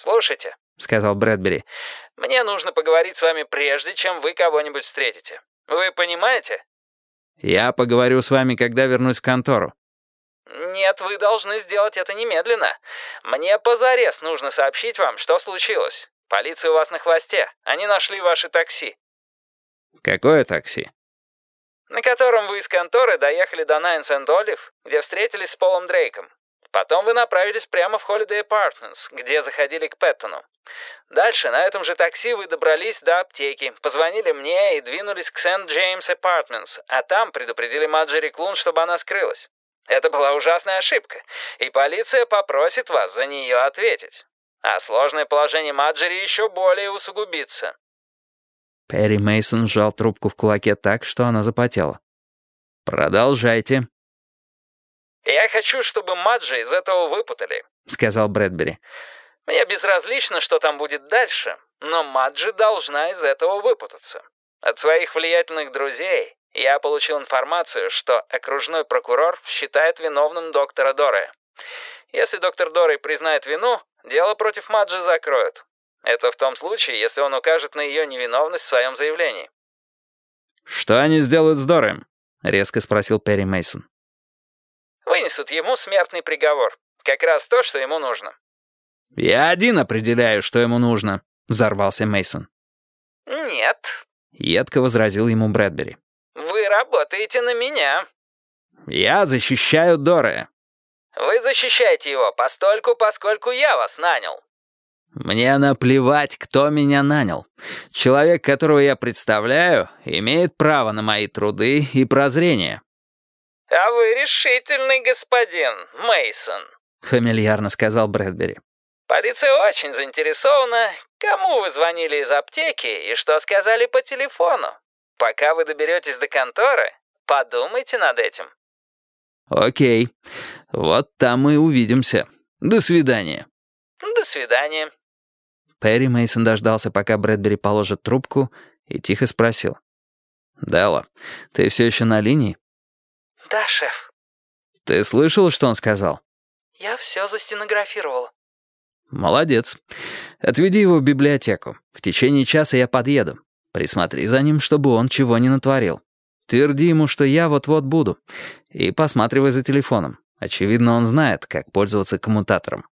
«Слушайте», — сказал Брэдбери, — «мне нужно поговорить с вами прежде, чем вы кого-нибудь встретите. Вы понимаете?» «Я поговорю с вами, когда вернусь в контору». «Нет, вы должны сделать это немедленно. Мне позарез нужно сообщить вам, что случилось. Полиция у вас на хвосте. Они нашли ваше такси». «Какое такси?» «На котором вы из конторы доехали до Nine St. Olive, где встретились с Полом Дрейком. Потом вы направились прямо в Holiday Apartments, где заходили к Пэттону. Дальше на этом же такси вы добрались до аптеки, позвонили мне и двинулись к St. James Apartments, а там предупредили Марджери Клун, чтобы она скрылась. Это была ужасная ошибка, и полиция попросит вас за нее ответить. А сложное положение Марджери еще более усугубится». Перри Мейсон сжал трубку в кулаке так, что она запотела. «Продолжайте», «Я хочу, чтобы Маджи из этого выпутали», — сказал Брэдбери. «Мне безразлично, что там будет дальше, но Маджи должна из этого выпутаться. От своих влиятельных друзей я получил информацию, что окружной прокурор считает виновным доктора Доррея. Если доктор Доррей признает вину, дело против Маджи закроют. Это в том случае, если он укажет на ее невиновность в своем заявлении». «Что они сделают с Дорреем?» — резко спросил Перри Мейсон. «Вынесут ему смертный приговор. Как раз то, что ему нужно». «Я один определяю, что ему нужно», — взорвался Мейсон. «Нет», — едко возразил ему Брэдбери. «Вы работаете на меня». «Я защищаю Доррея». «Вы защищаете его постольку, поскольку я вас нанял». «Мне наплевать, кто меня нанял. Человек, которого я представляю, имеет право на мои труды и прозрения». «А вы решительный господин, Мейсон», — фамильярно сказал Брэдбери. «Полиция очень заинтересована, кому вы звонили из аптеки и что сказали по телефону. Пока вы доберетесь до конторы, подумайте над этим». «Окей. Вот там и увидимся. До свидания». «До свидания». Перри Мейсон дождался, пока Брэдбери положит трубку, и тихо спросил. «Делла, ты все еще на линии?» «Да, шеф». «Ты слышал, что он сказал?» «Я все застенографировала». «Молодец. Отведи его в библиотеку. В течение часа я подъеду. Присмотри за ним, чтобы он чего не натворил. Тверди ему, что я вот-вот буду. И посматривай за телефоном. Очевидно, он знает, как пользоваться коммутатором».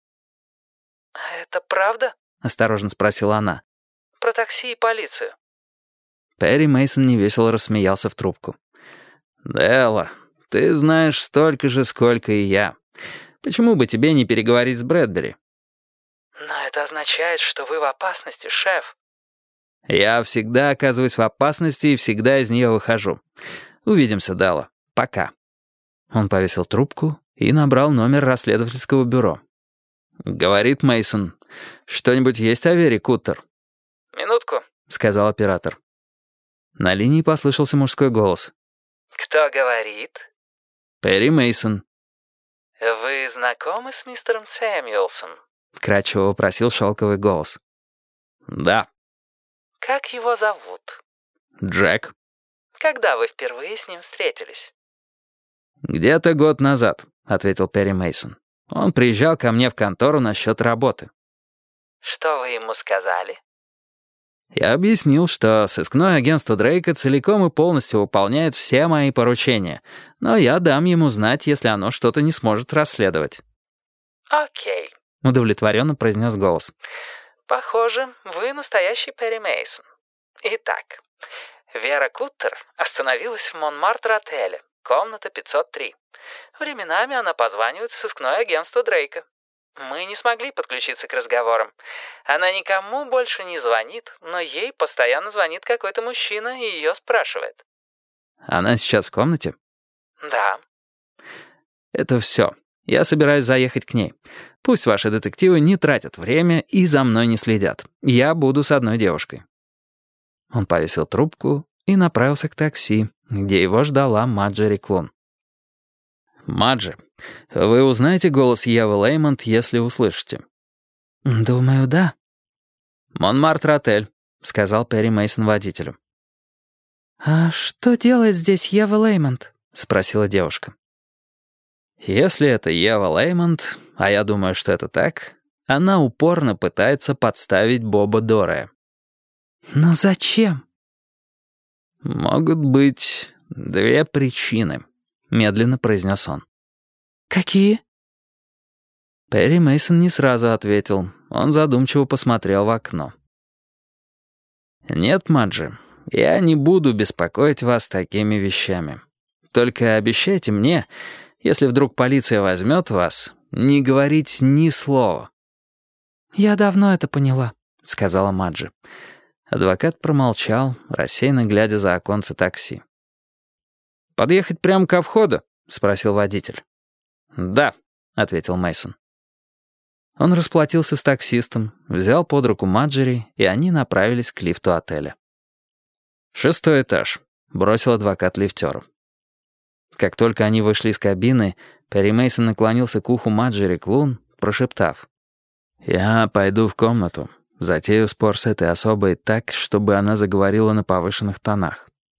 «Это правда?» — осторожно спросила она. «Про такси и полицию». Перри Мейсон невесело рассмеялся в трубку. «Делла, ты знаешь столько же, сколько и я. Почему бы тебе не переговорить с Брэдбери?» «Но это означает, что вы в опасности, шеф». «Я всегда оказываюсь в опасности и всегда из нее выхожу. Увидимся, Делла. Пока». Он повесил трубку и набрал номер расследовательского бюро. «Говорит Мейсон. Что-нибудь есть о Вере Куттер?» «Минутку», — сказал оператор. На линии послышался мужской голос. «Кто говорит?» «Перри Мейсон». «Вы знакомы с мистером Сэмюэлсом?» — вкрадчиво вопросил шелковый голос. «Да». «Как его зовут?» «Джек». «Когда вы впервые с ним встретились?» «Где-то год назад», — ответил Перри Мейсон. «Он приезжал ко мне в контору насчет работы». «Что вы ему сказали?» Я объяснил, что сыскное агентство Дрейка целиком и полностью выполняет все мои поручения, но я дам ему знать, если оно что-то не сможет расследовать. «Окей», — удовлетворенно произнес голос. «Похоже, вы настоящий Перри Мейсон. Итак, Вера Куттер остановилась в Монмартр-отеле, комната 503. Временами она позванивает в сыскное агентство Дрейка. Мы не смогли подключиться к разговорам. Она никому больше не звонит, но ей постоянно звонит какой-то мужчина и ее спрашивает». «Она сейчас в комнате?» «Да». «Это все. Я собираюсь заехать к ней. Пусть ваши детективы не тратят время и за мной не следят. Я буду с одной девушкой». Он повесил трубку и направился к такси, где его ждала Марджери Клун. «Марджи, вы узнаете голос Евы Леймонт, если услышите?» «Думаю, да». «Монмартр-отель», — сказал Перри Мейсон водителю. «А что делает здесь Ева Леймонт?» — спросила девушка. «Если это Ева Леймонт, а я думаю, что это так, Она упорно пытается подставить Боба Дорая. «Но зачем?» «Могут быть две причины», — медленно произнес он. «Какие?» Перри Мейсон не сразу ответил. Он задумчиво посмотрел в окно. «Нет, Маджи, я не буду беспокоить вас такими вещами. Только обещайте мне, если вдруг полиция возьмет вас, не говорить ни слова». «Я давно это поняла», — сказала Маджи. Адвокат промолчал, рассеянно глядя за оконце такси. «Подъехать прямо ко входу?» — спросил водитель. «Да», — ответил Мейсон. Он расплатился с таксистом, взял под руку Маджери, и они направились к лифту отеля. «6-й этаж», — бросил адвокат лифтеру. Как только они вышли из кабины, Перри Мейсон наклонился к уху Маджери Клун, прошептав: «Я пойду в комнату, затею спор с этой особой так, чтобы она заговорила на повышенных тонах.